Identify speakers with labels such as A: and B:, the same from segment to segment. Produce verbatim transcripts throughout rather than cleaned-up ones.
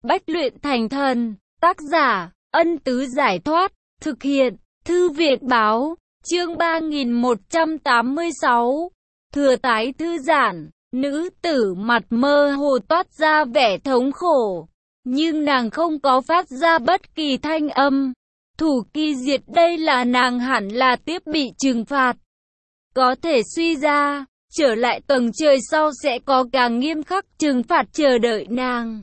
A: bách luyện thành thần. Tác giả, Ân Tứ Giải Thoát. Thực hiện, Thư Việt Báo. Chương ba nghìn một trăm tám mươi sáu. Thừa tái thư giãn. Nữ tử mặt mơ hồ toát ra vẻ thống khổ, nhưng nàng không có phát ra bất kỳ thanh âm. Thủ kỳ diệt, đây là nàng hẳn là tiếp bị trừng phạt. Có thể suy ra, trở lại tầng trời sau sẽ có càng nghiêm khắc trừng phạt chờ đợi nàng.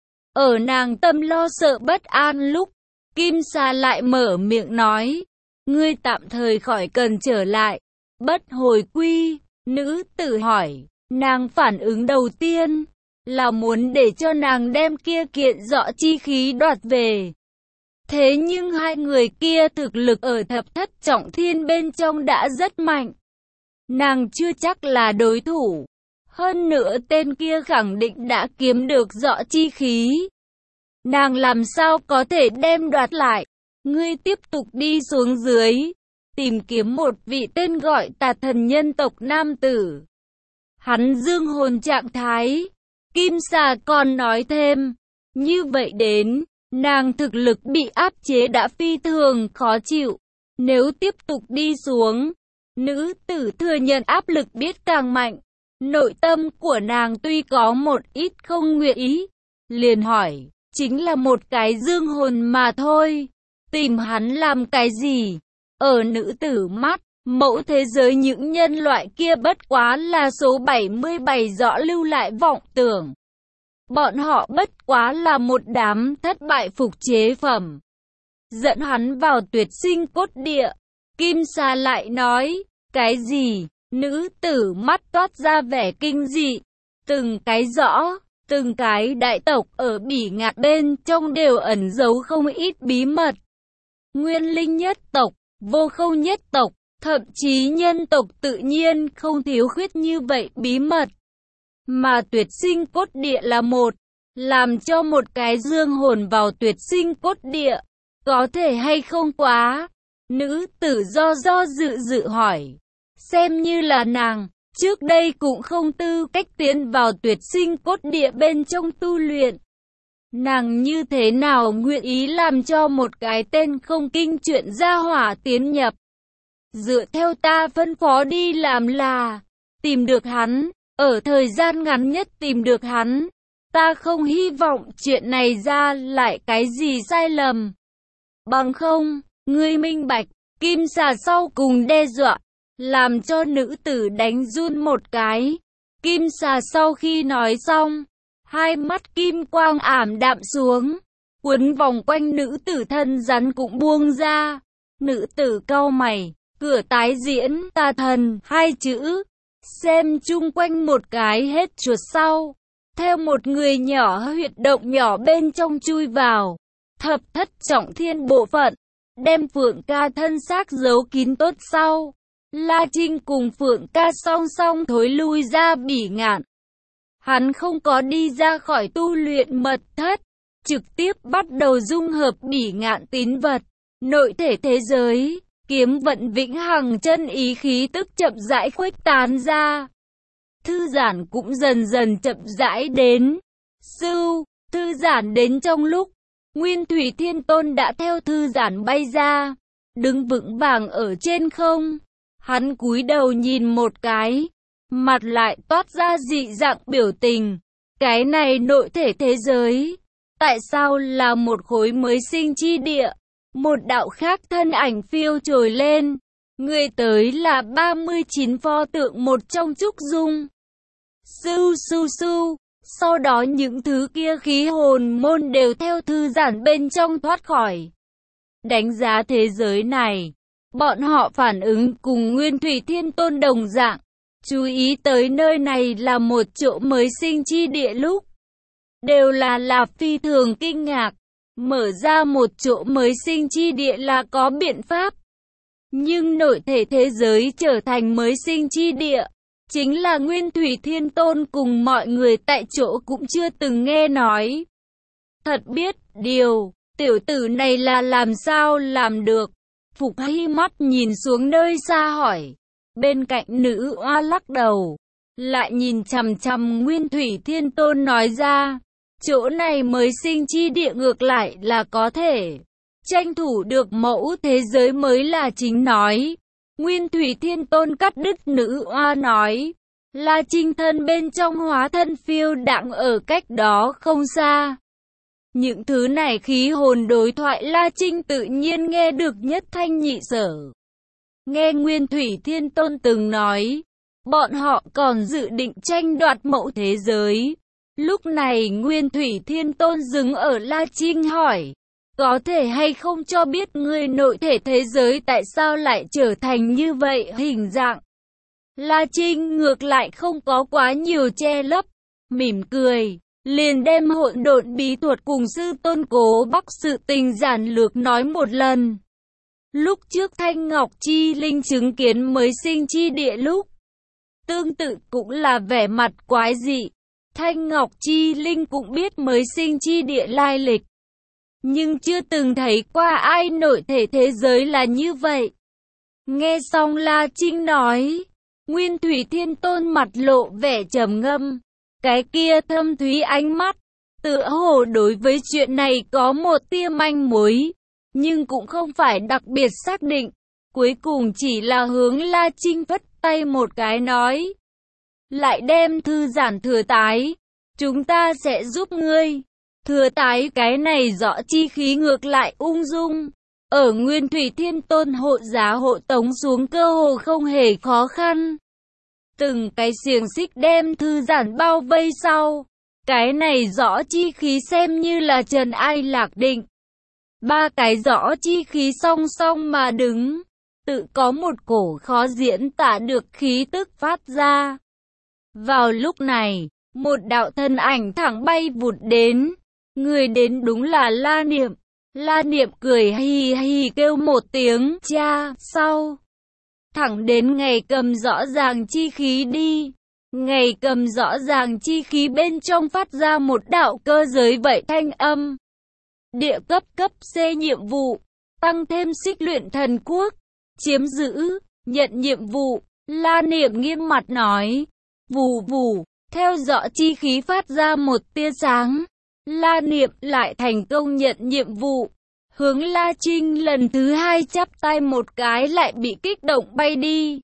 A: Ở nàng tâm lo sợ bất an lúc, Kim Sa lại mở miệng nói, ngươi tạm thời khỏi cần trở lại, bất hồi quy. Nữ tử hỏi, nàng phản ứng đầu tiên là muốn để cho nàng đem kia kiện dọ chi khí đoạt về. Thế nhưng hai người kia thực lực ở thập thất trọng thiên bên trong đã rất mạnh, nàng chưa chắc là đối thủ. Hơn nữa tên kia khẳng định đã kiếm được dọ chi khí, nàng làm sao có thể đem đoạt lại. Ngươi tiếp tục đi xuống dưới, tìm kiếm một vị tên gọi Tà Thần nhân tộc nam tử. Hắn dương hồn trạng thái. Kim Sa còn nói thêm, như vậy đến, nàng thực lực bị áp chế đã phi thường khó chịu. Nếu tiếp tục đi xuống, nữ tử thừa nhận áp lực biết càng mạnh. Nội tâm của nàng tuy có một ít không nguyện ý, liền hỏi, chính là một cái dương hồn mà thôi, tìm hắn làm cái gì? Ở nữ tử mắt, mẫu thế giới những nhân loại kia bất quá là số bảy mươi bảy rõ lưu lại vọng tưởng. Bọn họ bất quá là một đám thất bại phục chế phẩm. Dẫn hắn vào tuyệt sinh cốt địa. Kim Sa lại nói, cái gì? Nữ tử mắt toát ra vẻ kinh dị. Từng cái rõ, từng cái đại tộc ở Bỉ Ngạn bên trong đều ẩn giấu không ít bí mật. Nguyên linh nhất tộc, vô khâu nhất tộc, thậm chí nhân tộc tự nhiên không thiếu khuyết như vậy bí mật. Mà tuyệt sinh cốt địa là một, làm cho một cái dương hồn vào tuyệt sinh cốt địa, có thể hay không quá? Nữ tử do do dự dự hỏi, xem như là nàng, trước đây cũng không tư cách tiến vào tuyệt sinh cốt địa bên trong tu luyện. Nàng như thế nào nguyện ý làm cho một cái tên không kinh chuyện gia hỏa tiến nhập? Dựa theo ta phân phó đi làm là, tìm được hắn, ở thời gian ngắn nhất tìm được hắn. Ta không hy vọng chuyện này ra lại cái gì sai lầm. Bằng không, ngươi minh bạch. Kim Sa sau cùng đe dọa, làm cho nữ tử đánh run một cái. Kim Sa sau khi nói xong, hai mắt kim quang ảm đạm xuống, quấn vòng quanh nữ tử thân rắn cũng buông ra. Nữ tử cau mày, cửa tái diễn Tà Thần hai chữ, xem chung quanh một cái hết chuột sau. Theo một người nhỏ huyệt động nhỏ bên trong chui vào, thập thất trọng thiên bộ phận, đem Phượng Ca thân xác giấu kín tốt sau. La Trinh cùng Phượng Ca song song thối lui ra Bỉ Ngạn. Hắn không có đi ra khỏi tu luyện mật thất, trực tiếp bắt đầu dung hợp Bỉ Ngạn tín vật, nội thể thế giới, kiếm vận vĩnh hằng chân ý khí tức chậm rãi khuếch tán ra. Thư giãn cũng dần dần chậm rãi đến. Sưu, thư giãn đến trong lúc, Nguyên Thủy Thiên Tôn đã theo thư giãn bay ra, đứng vững vàng ở trên không. Hắn cúi đầu nhìn một cái, mặt lại toát ra dị dạng biểu tình. Cái này nội thể thế giới, tại sao là một khối mới sinh chi địa? Một đạo khác thân ảnh phiêu trồi lên. Người tới là ba mươi chín pho tượng một trong Trúc Dung. Sưu su su. Sau đó những thứ kia khí hồn môn đều theo thư giãn bên trong thoát khỏi. Đánh giá thế giới này, bọn họ phản ứng cùng Nguyên Thủy Thiên Tôn đồng dạng. Chú ý tới nơi này là một chỗ mới sinh chi địa lúc, đều là là phi thường kinh ngạc. Mở ra một chỗ mới sinh chi địa là có biện pháp, nhưng nội thể thế giới trở thành mới sinh chi địa, chính là Nguyên Thủy Thiên Tôn cùng mọi người tại chỗ cũng chưa từng nghe nói. Thật biết điều, tiểu tử này là làm sao làm được? Phục Hy mắt nhìn xuống nơi xa hỏi. Bên cạnh nữ oa lắc đầu, lại nhìn chằm chằm Nguyên Thủy Thiên Tôn nói ra, chỗ này mới sinh chi địa ngược lại là có thể tranh thủ được mẫu thế giới mới là chính nói. Nguyên Thủy Thiên Tôn cắt đứt nữ oa nói. La Trinh thân bên trong hóa thân phiêu đãng ở cách đó không xa. Những thứ này khí hồn đối thoại La Trinh tự nhiên nghe được nhất thanh nhị sở. Nghe Nguyên Thủy Thiên Tôn từng nói, bọn họ còn dự định tranh đoạt mẫu thế giới. Lúc này Nguyên Thủy Thiên Tôn dừng ở La Trinh hỏi, có thể hay không cho biết người nội thể thế giới tại sao lại trở thành như vậy hình dạng? La Trinh ngược lại không có quá nhiều che lấp, mỉm cười, liền đem hỗn độn bí thuật cùng sư tôn Cố Bắc sự tình giản lược nói một lần. Lúc trước Thanh Ngọc Chi Linh chứng kiến mới sinh chi địa lúc, tương tự cũng là vẻ mặt quái dị. Thanh Ngọc Chi Linh cũng biết mới sinh chi địa lai lịch, nhưng chưa từng thấy qua ai nội thể thế giới là như vậy. Nghe xong La Trinh nói, Nguyên Thủy Thiên Tôn mặt lộ vẻ trầm ngâm, cái kia thâm thúy ánh mắt, tựa hồ đối với chuyện này có một tia manh mối, nhưng cũng không phải đặc biệt xác định, cuối cùng chỉ là hướng La Trinh vất tay một cái nói. Lại đem thư giản thừa tái, chúng ta sẽ giúp ngươi. Thừa tái cái này rõ chi khí ngược lại ung dung, ở Nguyên Thủy Thiên Tôn hộ giá hộ tống xuống cơ hồ không hề khó khăn. Từng cái xiềng xích đem thư giản bao vây sau, cái này rõ chi khí xem như là trần ai lạc định. Ba cái rõ chi khí song song mà đứng, tự có một cổ khó diễn tả được khí tức phát ra. Vào lúc này, một đạo thân ảnh thẳng bay vụt đến, người đến đúng là La Niệm. La Niệm cười hì hì kêu một tiếng cha, sau thẳng đến ngày cầm rõ ràng chi khí đi. Ngày cầm rõ ràng chi khí bên trong phát ra một đạo cơ giới vậy thanh âm. Địa cấp cấp C nhiệm vụ, tăng thêm xích luyện thần quốc, chiếm giữ, nhận nhiệm vụ. La Niệm nghiêm mặt nói, vù vù, theo dõi chi khí phát ra một tia sáng. La Niệm lại thành công nhận nhiệm vụ. Hướng La Trinh lần thứ hai chắp tay một cái lại bị kích động bay đi.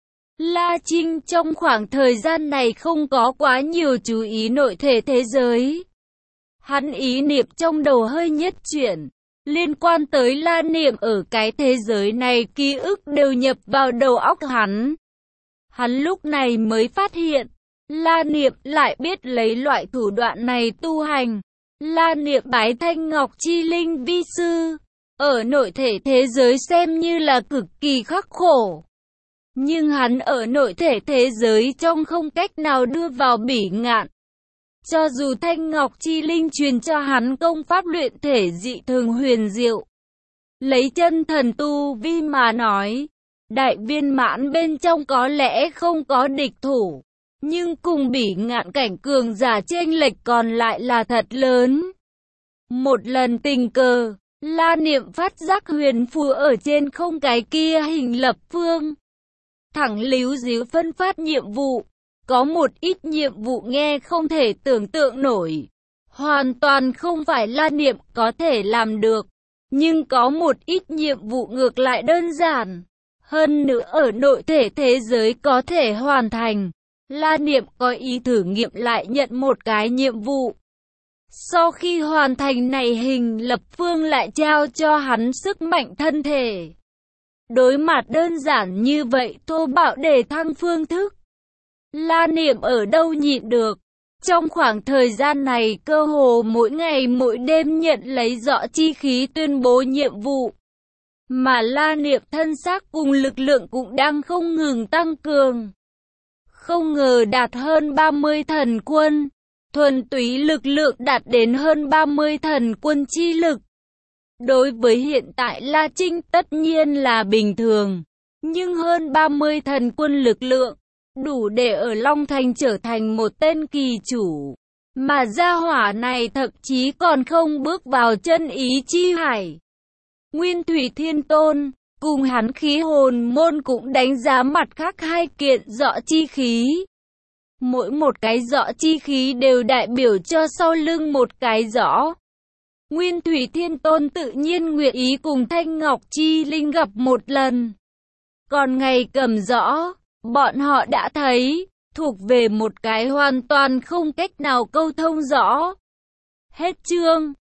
A: La Trinh trong khoảng thời gian này không có quá nhiều chú ý nội thể thế giới. Hắn ý niệm trong đầu hơi nhất chuyển, liên quan tới La Niệm ở cái thế giới này ký ức đều nhập vào đầu óc hắn. Hắn lúc này mới phát hiện, La Niệm lại biết lấy loại thủ đoạn này tu hành. La Niệm bái Thanh Ngọc Chi Linh vi sư, ở nội thể thế giới xem như là cực kỳ khắc khổ. Nhưng hắn ở nội thể thế giới trong không cách nào đưa vào bỉ ngạn. Cho dù Thanh Ngọc Chi Linh truyền cho hắn công pháp luyện thể dị thường huyền diệu, lấy chân thần tu vi mà nói, đại viên mãn bên trong có lẽ không có địch thủ, nhưng cùng bỉ ngạn cảnh cường giả chênh lệch còn lại là thật lớn. Một lần tình cờ, La Niệm phát giác huyền phù ở trên không cái kia hình lập phương. Thẳng líu díu phân phát nhiệm vụ, có một ít nhiệm vụ nghe không thể tưởng tượng nổi. Hoàn toàn không phải La Niệm có thể làm được, nhưng có một ít nhiệm vụ ngược lại đơn giản. Hơn nữa ở nội thể thế giới có thể hoàn thành. La Niệm có ý thử nghiệm lại nhận một cái nhiệm vụ. Sau khi hoàn thành này hình lập phương lại trao cho hắn sức mạnh thân thể. Đối mặt đơn giản như vậy thô bạo để thăng phương thức. La Niệm ở đâu nhịn được. Trong khoảng thời gian này cơ hồ mỗi ngày mỗi đêm nhận lấy rõ chi khí tuyên bố nhiệm vụ. Mà La Niệm thân xác cùng lực lượng cũng đang không ngừng tăng cường. Không ngờ đạt hơn ba mươi thần quân. Thuần túy lực lượng đạt đến hơn ba mươi thần quân chi lực. Đối với hiện tại La Trinh tất nhiên là bình thường. Nhưng hơn ba mươi thần quân lực lượng, đủ để ở Long Thành trở thành một tên kỳ chủ. Mà gia hỏa này thậm chí còn không bước vào chân ý chi hải. Nguyên Thủy Thiên Tôn, cùng hắn khí hồn môn cũng đánh giá mặt khác hai kiện rõ chi khí. Mỗi một cái giỏ chi khí đều đại biểu cho sau lưng một cái giỏ. Nguyên Thủy Thiên Tôn tự nhiên nguyện ý cùng Thanh Ngọc Chi Linh gặp một lần. Còn ngày cầm giỏ, bọn họ đã thấy, thuộc về một cái hoàn toàn không cách nào câu thông giỏ. Hết chương.